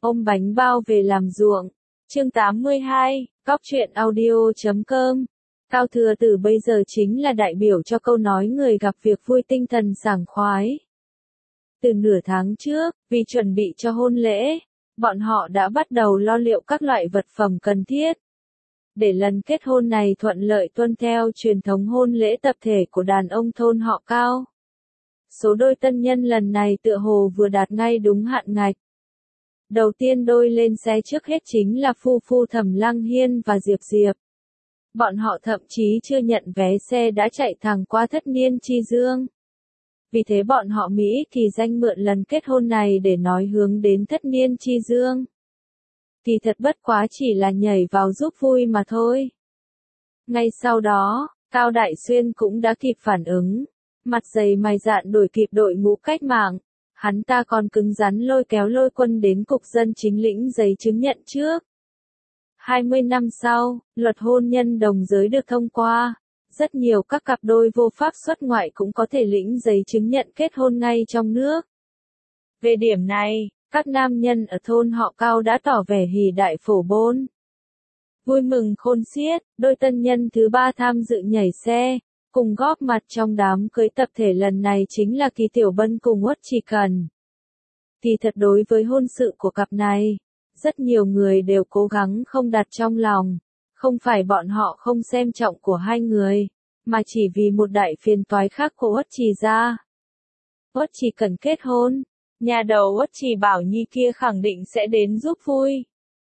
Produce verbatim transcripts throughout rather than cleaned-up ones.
ôm bánh bao về làm ruộng. Chương tám mươi hai, Góc truyện audio chấm com. Cao Thừa Tử bây giờ chính là đại biểu cho câu nói người gặp việc vui tinh thần sảng khoái. Từ nửa tháng trước, vì chuẩn bị cho hôn lễ, bọn họ đã bắt đầu lo liệu các loại vật phẩm cần thiết. Để lần kết hôn này thuận lợi tuân theo truyền thống hôn lễ tập thể của đàn ông thôn họ Cao. Số đôi tân nhân lần này tựa hồ vừa đạt ngay đúng hạn ngạch. Đầu tiên đôi lên xe trước hết chính là phu phu Thẩm Lăng Hiên và Diệp Diệp. Bọn họ thậm chí chưa nhận vé xe đã chạy thẳng qua Thất Niên Chi Dương. Vì thế bọn họ Mỹ thì danh mượn lần kết hôn này để nói hướng đến Thất Niên Chi Dương. Thì thật bất quá chỉ là nhảy vào giúp vui mà thôi. Ngay sau đó, Cao Đại Xuyên cũng đã kịp phản ứng. Mặt dày mày dạn đuổi kịp đội ngũ cách mạng. Hắn ta còn cứng rắn lôi kéo Lôi Quân đến cục dân chính lĩnh giấy chứng nhận trước. hai mươi năm sau, luật hôn nhân đồng giới được thông qua. Rất nhiều các cặp đôi vô pháp xuất ngoại cũng có thể lĩnh giấy chứng nhận kết hôn ngay trong nước. Về điểm này, các nam nhân ở thôn họ Cao đã tỏ vẻ hỉ đại phổ bôn. Vui mừng khôn xiết, đôi tân nhân thứ ba tham dự nhảy xe, cùng góp mặt trong đám cưới tập thể lần này chính là Kỳ Tiểu Bân cùng Uất Chỉ Cần. Thì thật đối với hôn sự của cặp này, rất nhiều người đều cố gắng không đặt trong lòng. Không phải bọn họ không xem trọng của hai người, mà chỉ vì một đại phiền toái khác của Uất Chỉ gia. Uất Chỉ Cần kết hôn, nhà đầu Uất Chỉ Bảo Nhi kia khẳng định sẽ đến giúp vui.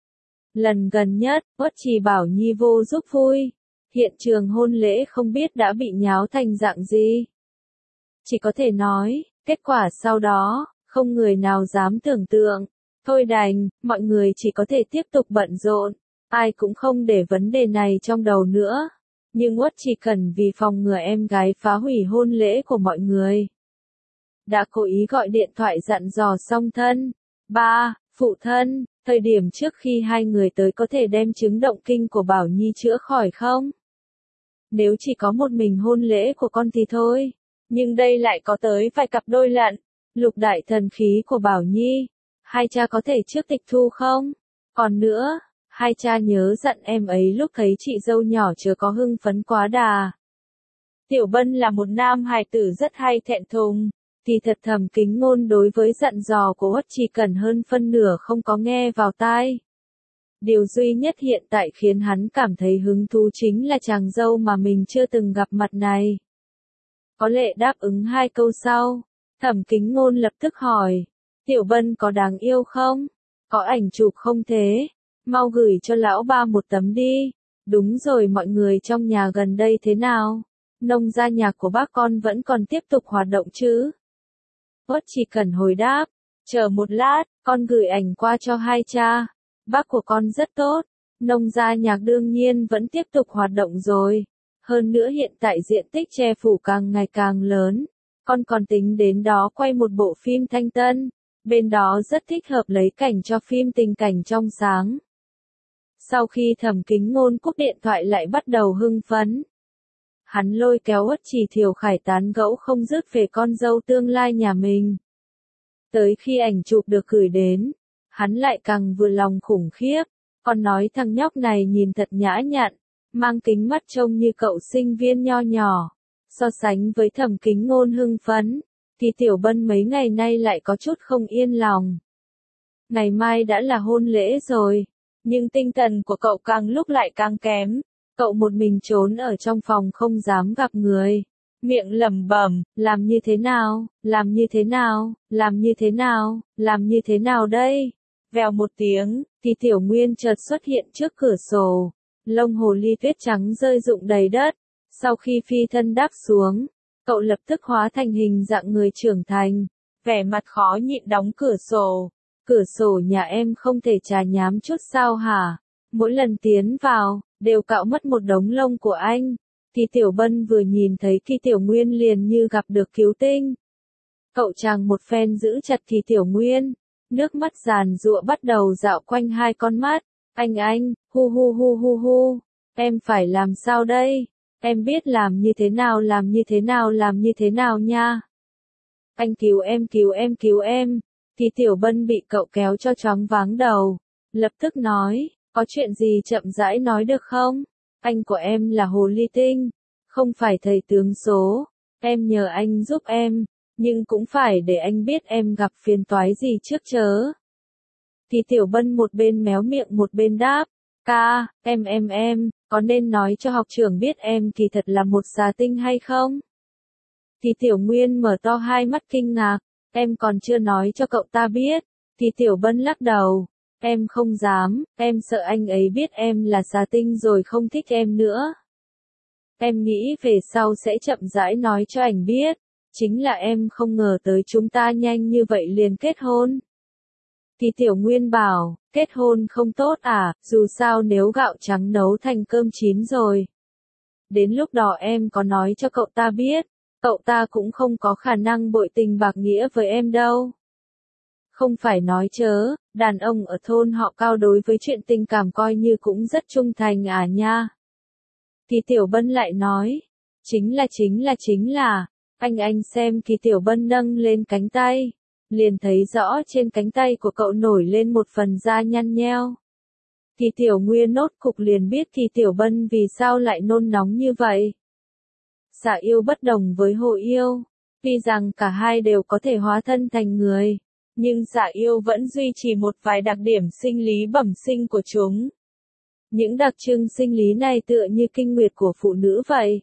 Lần gần nhất, Uất Chỉ Bảo Nhi vô giúp vui. Hiện trường hôn lễ không biết đã bị nháo thành dạng gì. Chỉ có thể nói, kết quả sau đó, không người nào dám tưởng tượng. Thôi đành, mọi người chỉ có thể tiếp tục bận rộn. Ai cũng không để vấn đề này trong đầu nữa. Nhưng Uất Chỉ Cần vì phòng ngừa em gái phá hủy hôn lễ của mọi người. Đã cố ý gọi điện thoại dặn dò song thân. Ba, phụ thân, thời điểm trước khi hai người tới có thể đem chứng động kinh của Bảo Nhi chữa khỏi không? Nếu chỉ có một mình hôn lễ của con thì thôi. Nhưng đây lại có tới vài cặp đôi lận. Lục đại thần khí của Bảo Nhi. Hai cha có thể trước tịch thu không? Còn nữa, hai cha nhớ dặn em ấy lúc thấy chị dâu nhỏ chớ có hưng phấn quá đà. Tiểu Bân là một nam hài tử rất hay thẹn thùng. Thì thật Thẩm Kính Ngôn đối với dặn dò của Uất Chỉ Cần hơn phân nửa không có nghe vào tai. Điều duy nhất hiện tại khiến hắn cảm thấy hứng thú chính là chàng dâu mà mình chưa từng gặp mặt này. Có lẽ đáp ứng hai câu sau, Thẩm Kính Ngôn lập tức hỏi, Tiểu Bân có đáng yêu không? Có ảnh chụp không thế? Mau gửi cho lão ba một tấm đi. Đúng rồi, mọi người trong nhà gần đây thế nào? Nông gia nhạc của bác con vẫn còn tiếp tục hoạt động chứ? Uất Chỉ Cần hồi đáp, chờ một lát, con gửi ảnh qua cho hai cha. Bác của con rất tốt, nông gia nhạc đương nhiên vẫn tiếp tục hoạt động rồi. Hơn nữa hiện tại diện tích che phủ càng ngày càng lớn. Con còn tính đến đó quay một bộ phim thanh tân. Bên đó rất thích hợp lấy cảnh cho phim tình cảnh trong sáng. Sau khi Thẩm Kính Ngôn cúp điện thoại lại bắt đầu hưng phấn. Hắn lôi kéo Uất Chỉ Thiều Khải tán gẫu không dứt về con dâu tương lai nhà mình. Tới khi ảnh chụp được gửi đến, hắn lại càng vừa lòng khủng khiếp. Còn nói thằng nhóc này nhìn thật nhã nhặn, mang kính mắt trông như cậu sinh viên nho nhỏ. So sánh với Thẩm Kính Ngôn hưng phấn, thì Tiểu Bân mấy ngày nay lại có chút không yên lòng. Ngày mai đã là hôn lễ rồi, nhưng tinh thần của cậu càng lúc lại càng kém. Cậu một mình trốn ở trong phòng không dám gặp người. Miệng lẩm bẩm, làm như thế nào, làm như thế nào, làm như thế nào, làm như thế nào đây? Vèo một tiếng, thì Tiểu Nguyên chợt xuất hiện trước cửa sổ. Lông hồ ly tuyết trắng rơi rụng đầy đất. Sau khi phi thân đáp xuống, cậu lập tức hóa thành hình dạng người trưởng thành. Vẻ mặt khó nhịn đóng cửa sổ. Cửa sổ nhà em không thể trà nhám chút sao hả? Mỗi lần tiến vào, đều cạo mất một đống lông của anh. Thì Tiểu Bân vừa nhìn thấy Kỳ Tiểu Nguyên liền như gặp được cứu tinh. Cậu chàng một phen giữ chặt Kỳ Tiểu Nguyên. Nước mắt giàn giụa bắt đầu dạo quanh hai con mắt. Anh anh, hu hu hu hu hu. Em phải làm sao đây? Em biết làm như thế nào làm như thế nào làm như thế nào nha. Anh cứu em cứu em cứu em. Kỳ Tiểu Bân bị cậu kéo cho choáng váng đầu, lập tức nói, có chuyện gì chậm rãi nói được không? Anh của em là hồ ly tinh, không phải thầy tướng số, em nhờ anh giúp em, nhưng cũng phải để anh biết em gặp phiền toái gì trước chớ. Kỳ Tiểu Bân một bên méo miệng một bên đáp, ca, em em em, có nên nói cho học trưởng biết em kỳ thật là một xà tinh hay không? Kỳ Tiểu Nguyên mở to hai mắt kinh ngạc, em còn chưa nói cho cậu ta biết. Kỳ Tiểu Bân lắc đầu, em không dám, em sợ anh ấy biết em là xà tinh rồi không thích em nữa. Em nghĩ về sau sẽ chậm rãi nói cho anh biết, chính là em không ngờ tới chúng ta nhanh như vậy liền kết hôn. Kỳ Tiểu Nguyên bảo, kết hôn không tốt à, dù sao nếu gạo trắng nấu thành cơm chín rồi. Đến lúc đó em có nói cho cậu ta biết, cậu ta cũng không có khả năng bội tình bạc nghĩa với em đâu. Không phải nói chớ, đàn ông ở thôn họ Cao đối với chuyện tình cảm coi như cũng rất trung thành à nha. Kỳ Tiểu Bân lại nói, chính là chính là chính là, anh anh xem. Kỳ Tiểu Bân nâng lên cánh tay, liền thấy rõ trên cánh tay của cậu nổi lên một phần da nhăn nheo. Kỳ Tiểu Nguyên nốt cục liền biết Kỳ Tiểu Bân vì sao lại nôn nóng như vậy. Xà yêu bất đồng với hồ yêu, tuy rằng cả hai đều có thể hóa thân thành người, nhưng xà yêu vẫn duy trì một vài đặc điểm sinh lý bẩm sinh của chúng. Những đặc trưng sinh lý này tựa như kinh nguyệt của phụ nữ vậy.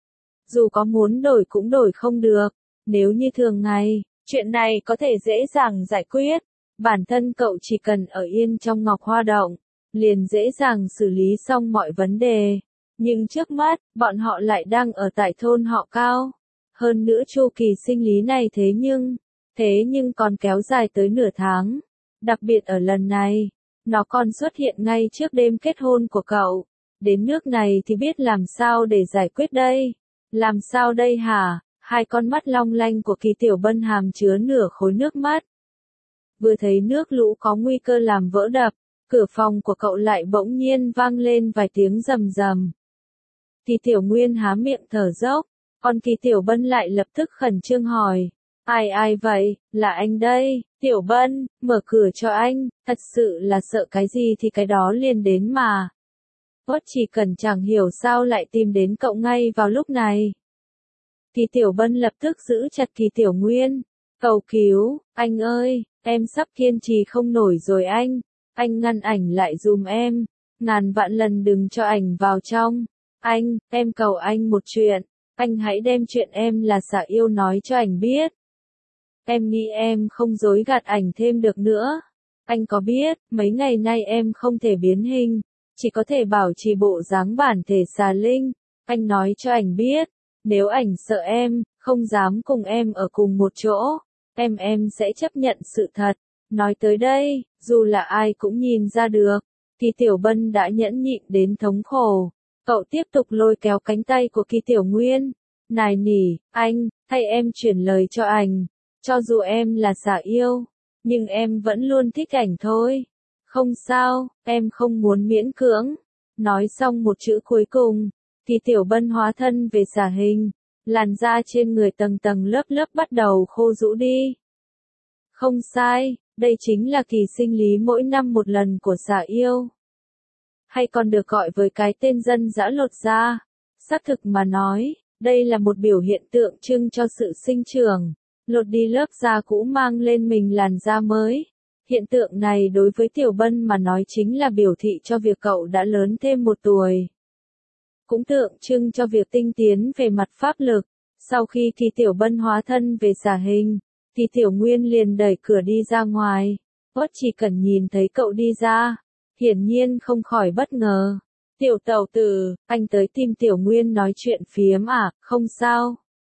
Dù có muốn đổi cũng đổi không được, nếu như thường ngày, chuyện này có thể dễ dàng giải quyết. Bản thân cậu chỉ cần ở yên trong Ngọc Hoa Động, liền dễ dàng xử lý xong mọi vấn đề. Nhưng trước mắt, bọn họ lại đang ở tại thôn họ Cao. Hơn nữa chu kỳ sinh lý này thế nhưng, thế nhưng còn kéo dài tới nửa tháng. Đặc biệt ở lần này, nó còn xuất hiện ngay trước đêm kết hôn của cậu. Đến nước này thì biết làm sao để giải quyết đây? Làm sao đây hả? Hai con mắt long lanh của Kỳ Tiểu Bân hàm chứa nửa khối nước mắt. Vừa thấy nước lũ có nguy cơ làm vỡ đập, cửa phòng của cậu lại bỗng nhiên vang lên vài tiếng rầm rầm. Kỳ Tiểu Nguyên há miệng thở dốc, còn Kỳ Tiểu Bân lại lập tức khẩn trương hỏi, ai ai vậy, là anh đây. Tiểu Bân, mở cửa cho anh, thật sự là sợ cái gì thì cái đó liền đến mà. Uất chỉ cần chẳng hiểu sao lại tìm đến cậu ngay vào lúc này. Kỳ Tiểu Bân lập tức giữ chặt Kỳ Tiểu Nguyên, cầu cứu, anh ơi, em sắp kiên trì không nổi rồi anh, anh ngăn ảnh lại dùm em, ngàn vạn lần đừng cho ảnh vào trong. Anh, em cầu anh một chuyện, anh hãy đem chuyện em là xà yêu nói cho ảnh biết. Em nghĩ em không dối gạt ảnh thêm được nữa. Anh có biết, mấy ngày nay em không thể biến hình, chỉ có thể bảo trì bộ dáng bản thể xà linh. Anh nói cho ảnh biết, nếu ảnh sợ em, không dám cùng em ở cùng một chỗ, em em sẽ chấp nhận sự thật. Nói tới đây, dù là ai cũng nhìn ra được, Kỳ Tiểu Bân đã nhẫn nhịn đến thống khổ. Cậu tiếp tục lôi kéo cánh tay của Kỳ Tiểu Nguyên. Nài nỉ, anh, thay em chuyển lời cho ảnh. Cho dù em là xà yêu, nhưng em vẫn luôn thích ảnh thôi. Không sao, em không muốn miễn cưỡng. Nói xong một chữ cuối cùng, Kỳ Tiểu Bân hóa thân về xà hình. Làn da trên người tầng tầng lớp lớp bắt đầu khô rũ đi. Không sai, đây chính là kỳ sinh lý mỗi năm một lần của xà yêu. Hay còn được gọi với cái tên dân dã lột da. Xác thực mà nói, đây là một biểu hiện tượng trưng cho sự sinh trưởng. Lột đi lớp da cũ mang lên mình làn da mới. Hiện tượng này đối với Tiểu Bân mà nói chính là biểu thị cho việc cậu đã lớn thêm một tuổi. Cũng tượng trưng cho việc tinh tiến về mặt pháp lực. Sau khi Kỳ Tiểu Bân hóa thân về xà hình, Kỳ Tiểu Nguyên liền đẩy cửa đi ra ngoài. Uất chỉ cần nhìn thấy cậu đi ra, hiển nhiên không khỏi bất ngờ. Tiểu tẩu tử, anh tới tìm Tiểu Nguyên nói chuyện phiếm à, không sao.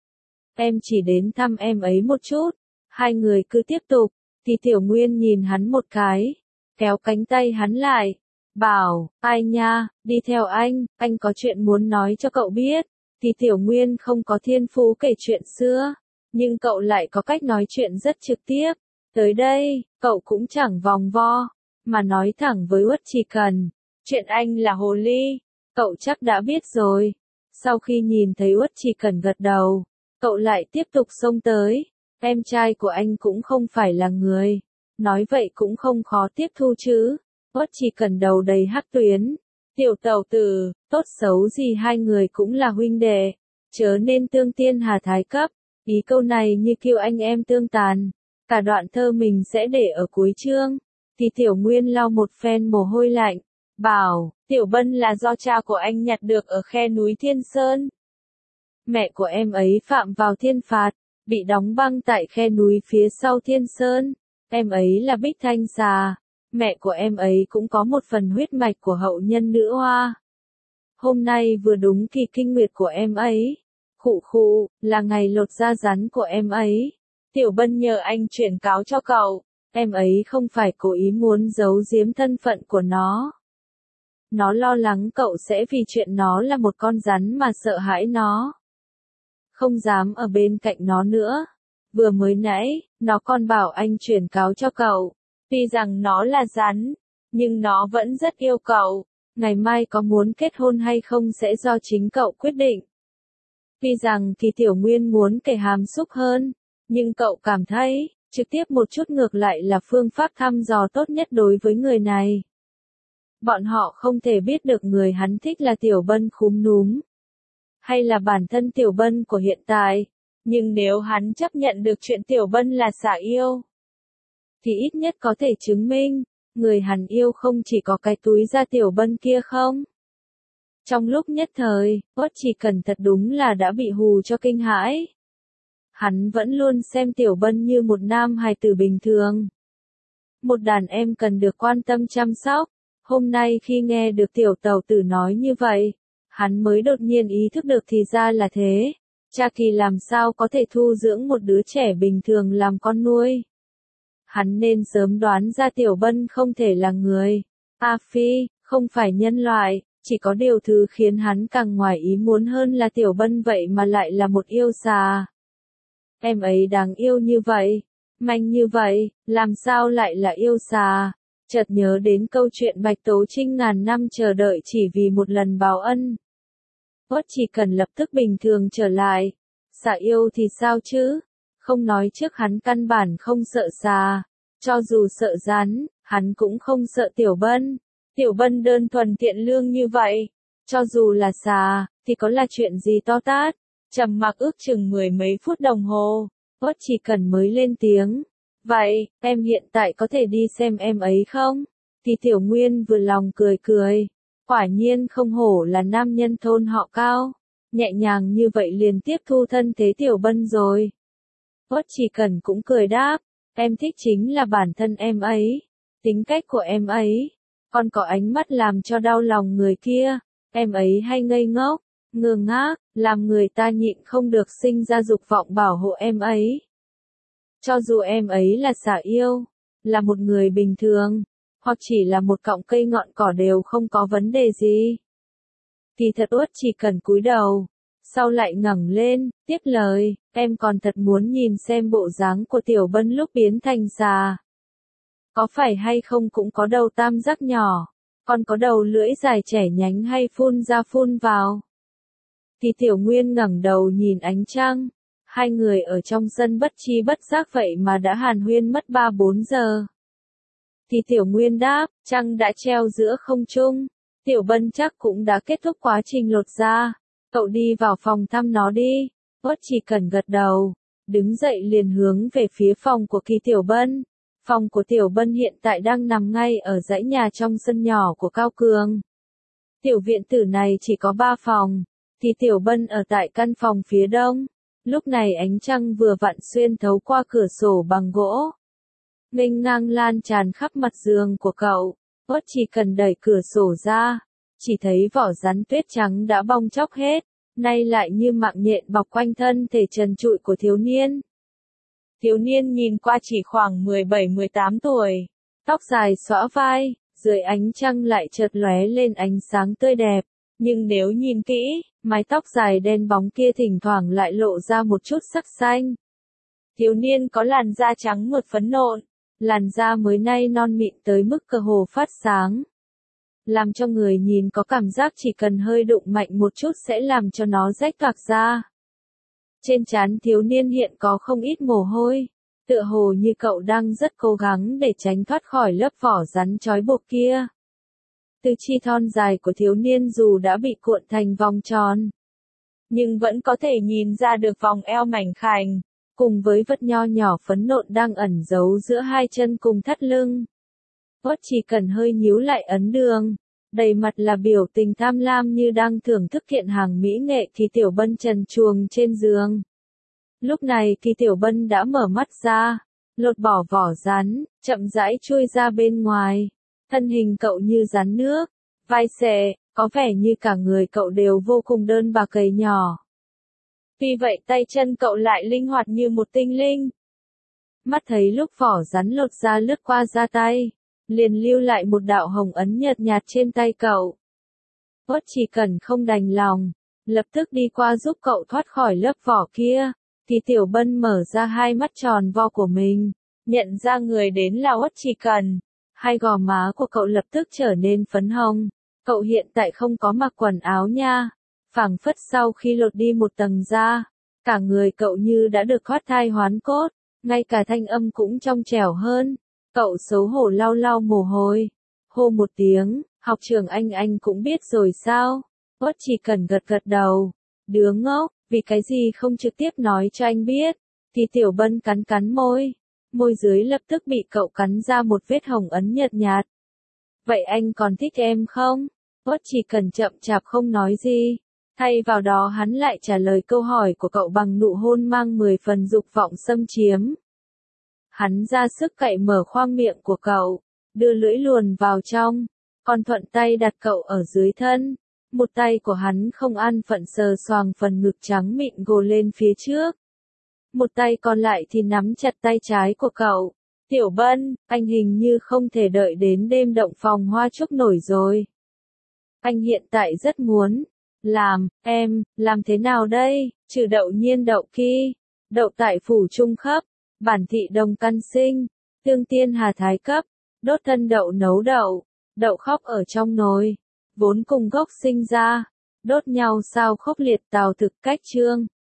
Em chỉ đến thăm em ấy một chút. Hai người cứ tiếp tục. Kỳ Tiểu Nguyên nhìn hắn một cái, kéo cánh tay hắn lại, bảo, ai nha, đi theo anh, anh có chuyện muốn nói cho cậu biết. Kỳ Tiểu Nguyên không có thiên phú kể chuyện xưa, nhưng cậu lại có cách nói chuyện rất trực tiếp. Tới đây, cậu cũng chẳng vòng vo, mà nói thẳng với Uất Chỉ Cần. Chuyện anh là hồ ly, cậu chắc đã biết rồi. Sau khi nhìn thấy Uất Chỉ Cần gật đầu, cậu lại tiếp tục xông tới. Em trai của anh cũng không phải là người. Nói vậy cũng không khó tiếp thu chứ. Uất chỉ cần đầu đầy hắc tuyến. Tiểu tẩu tử, tốt xấu gì hai người cũng là huynh đệ. Chớ nên tương tiên hà thái cấp. Ý câu này như kêu anh em tương tàn. Cả đoạn thơ mình sẽ để ở cuối chương. Thì Tiểu Nguyên lau một phen mồ hôi lạnh. Bảo, Tiểu Bân là do cha của anh nhặt được ở khe núi Thiên Sơn. Mẹ của em ấy phạm vào thiên phạt, bị đóng băng tại khe núi phía sau Thiên Sơn. Em ấy là Bích Thanh Xà. Mẹ của em ấy cũng có một phần huyết mạch của hậu nhân nữ hoa. Hôm nay vừa đúng kỳ kinh nguyệt của em ấy. Khụ khụ, là ngày lột da rắn của em ấy. Tiểu Bân nhờ anh chuyển cáo cho cậu. Em ấy không phải cố ý muốn giấu giếm thân phận của nó. Nó lo lắng cậu sẽ vì chuyện nó là một con rắn mà sợ hãi nó. Không dám ở bên cạnh nó nữa. Vừa mới nãy, nó còn bảo anh chuyển cáo cho cậu. Tuy rằng nó là rắn, nhưng nó vẫn rất yêu cậu. Ngày mai có muốn kết hôn hay không sẽ do chính cậu quyết định. Tuy rằng Kỳ Tiểu Nguyên muốn kể hàm xúc hơn, nhưng cậu cảm thấy, trực tiếp một chút ngược lại là phương pháp thăm dò tốt nhất đối với người này. Bọn họ không thể biết được người hắn thích là Tiểu Bân khúm núm, hay là bản thân Tiểu Bân của hiện tại. Nhưng nếu hắn chấp nhận được chuyện Tiểu Bân là xả yêu, thì ít nhất có thể chứng minh, người hắn yêu không chỉ có cái túi da Tiểu Bân kia không. Trong lúc nhất thời, Uất chỉ cần thật đúng là đã bị hù cho kinh hãi. Hắn vẫn luôn xem Tiểu Bân như một nam hài tử bình thường. Một đàn em cần được quan tâm chăm sóc. Hôm nay khi nghe được tiểu tẩu tử nói như vậy, hắn mới đột nhiên ý thức được thì ra là thế. Cha Kỳ làm sao có thể thu dưỡng một đứa trẻ bình thường làm con nuôi. Hắn nên sớm đoán ra Tiểu Bân không thể là người. A Phi, không phải nhân loại, chỉ có điều thứ khiến hắn càng ngoài ý muốn hơn là Tiểu Bân vậy mà lại là một yêu xà. Em ấy đáng yêu như vậy, manh như vậy, làm sao lại là yêu xà? Chợt nhớ đến câu chuyện Bạch Tố Trinh ngàn năm chờ đợi chỉ vì một lần báo ân. Uất chỉ cần lập tức bình thường trở lại. Xà yêu thì sao chứ? Không nói trước hắn căn bản không sợ xà. Cho dù sợ rắn, hắn cũng không sợ Tiểu Bân. Tiểu Bân đơn thuần thiện lương như vậy. Cho dù là xà, thì có là chuyện gì to tát. Trầm mặc ước chừng mười mấy phút đồng hồ. Uất chỉ cần mới lên tiếng. Vậy, em hiện tại có thể đi xem em ấy không? Thì Tiểu Nguyên vừa lòng cười cười. Quả nhiên không hổ là nam nhân thôn họ Cao. Nhẹ nhàng như vậy liền tiếp thu thân thế Tiểu Bân rồi. Uất chỉ cần cũng cười đáp. Em thích chính là bản thân em ấy. Tính cách của em ấy. Còn có ánh mắt làm cho đau lòng người kia. Em ấy hay ngây ngốc, ngơ ngác, làm người ta nhịn không được sinh ra dục vọng bảo hộ em ấy. Cho dù em ấy là xả yêu, là một người bình thường, hoặc chỉ là một cọng cây ngọn cỏ đều không có vấn đề gì. Kỳ thật Uất chỉ cần cúi đầu, sau lại ngẩng lên, tiếp lời, em còn thật muốn nhìn xem bộ dáng của Tiểu Bân lúc biến thành xà. Có phải hay không cũng có đầu tam giác nhỏ, còn có đầu lưỡi dài trẻ nhánh hay phun ra phun vào. Thì Tiểu Nguyên ngẩng đầu nhìn ánh trăng. Hai người ở trong sân bất chi bất giác vậy mà đã hàn huyên mất ba bốn giờ. Thì Tiểu Nguyên đáp, trăng đã treo giữa không trung. Tiểu Bân chắc cũng đã kết thúc quá trình lột da. Cậu đi vào phòng thăm nó đi. Uất chỉ cần gật đầu. Đứng dậy liền hướng về phía phòng của Kỳ Tiểu Bân. Phòng của Tiểu Bân hiện tại đang nằm ngay ở dãy nhà trong sân nhỏ của Cao Cường. Tiểu viện tử này chỉ có ba phòng. Thì Tiểu Bân ở tại căn phòng phía đông. Lúc này ánh trăng vừa vặn xuyên thấu qua cửa sổ bằng gỗ. Nghênh ngang lan tràn khắp mặt giường của cậu. Uất chỉ cần đẩy cửa sổ ra. Chỉ thấy vỏ rắn tuyết trắng đã bong chóc hết. Nay lại như mạng nhện bọc quanh thân thể trần trụi của thiếu niên. Thiếu niên nhìn qua chỉ khoảng mười bảy mười tám tuổi. Tóc dài xõa vai. Dưới ánh trăng lại chợt lóe lên ánh sáng tươi đẹp. Nhưng nếu nhìn kỹ, mái tóc dài đen bóng kia thỉnh thoảng lại lộ ra một chút sắc xanh. Thiếu niên có làn da trắng mượt phấn nộn, làn da mới nay non mịn tới mức cơ hồ phát sáng. Làm cho người nhìn có cảm giác chỉ cần hơi đụng mạnh một chút sẽ làm cho nó rách toạc da. Trên trán thiếu niên hiện có không ít mồ hôi, tựa hồ như cậu đang rất cố gắng để tránh thoát khỏi lớp vỏ rắn trói buộc kia. Tứ chi thon dài của thiếu niên dù đã bị cuộn thành vòng tròn, nhưng vẫn có thể nhìn ra được vòng eo mảnh khảnh, cùng với vật nho nhỏ phấn nộn đang ẩn giấu giữa hai chân cùng thắt lưng. Uất chỉ cần hơi nhíu lại ấn đường, đầy mặt là biểu tình tham lam như đang thưởng thức kiện hàng mỹ nghệ thì Tiểu Bân trần truồng trên giường. Lúc này thì Tiểu Bân đã mở mắt ra, lột bỏ vỏ rắn, chậm rãi chui ra bên ngoài. Thân hình cậu như rắn nước, vai xệ, có vẻ như cả người cậu đều vô cùng đơn bạc gầy nhỏ. Vì vậy tay chân cậu lại linh hoạt như một tinh linh. Mắt thấy lúc vỏ rắn lột ra lướt qua da tay, liền lưu lại một đạo hồng ấn nhợt nhạt trên tay cậu. Uất chỉ cần không đành lòng, lập tức đi qua giúp cậu thoát khỏi lớp vỏ kia, thì Tiểu Bân mở ra hai mắt tròn vo của mình, nhận ra người đến là Uất chỉ cần. Hai gò má của cậu lập tức trở nên phấn hồng, cậu hiện tại không có mặc quần áo nha, phảng phất sau khi lột đi một tầng da, cả người cậu như đã được thoát thai hoán cốt, ngay cả thanh âm cũng trong trẻo hơn. Cậu xấu hổ lau lau mồ hôi, hô một tiếng, học trưởng anh anh cũng biết rồi sao? Uất chỉ cần gật gật đầu, đứa ngốc, vì cái gì không trực tiếp nói cho anh biết, thì Tiểu Bân cắn cắn môi, môi dưới lập tức bị cậu cắn ra một vết hồng ấn nhợt nhạt. Vậy anh còn thích em không? Uất chỉ cần chậm chạp không nói gì, thay vào đó hắn lại trả lời câu hỏi của cậu bằng nụ hôn mang mười phần dục vọng xâm chiếm. Hắn ra sức cậy mở khoang miệng của cậu, đưa lưỡi luồn vào trong, còn thuận tay đặt cậu ở dưới thân. Một tay của hắn không an phận sờ soạng phần ngực trắng mịn gồ lên phía trước. Một tay còn lại thì nắm chặt tay trái của cậu. Tiểu Bân, anh hình như không thể đợi đến đêm động phòng hoa chúc nổi rồi. Anh hiện tại rất muốn làm, em, làm thế nào đây? Trừ đậu nhiên đậu ki, đậu tại phủ trung khắp, bản thị đồng căn sinh, tương tiên hà thái cấp, đốt thân đậu nấu đậu, đậu khóc ở trong nồi, vốn cùng gốc sinh ra, đốt nhau sao khốc liệt tào thực cách chương.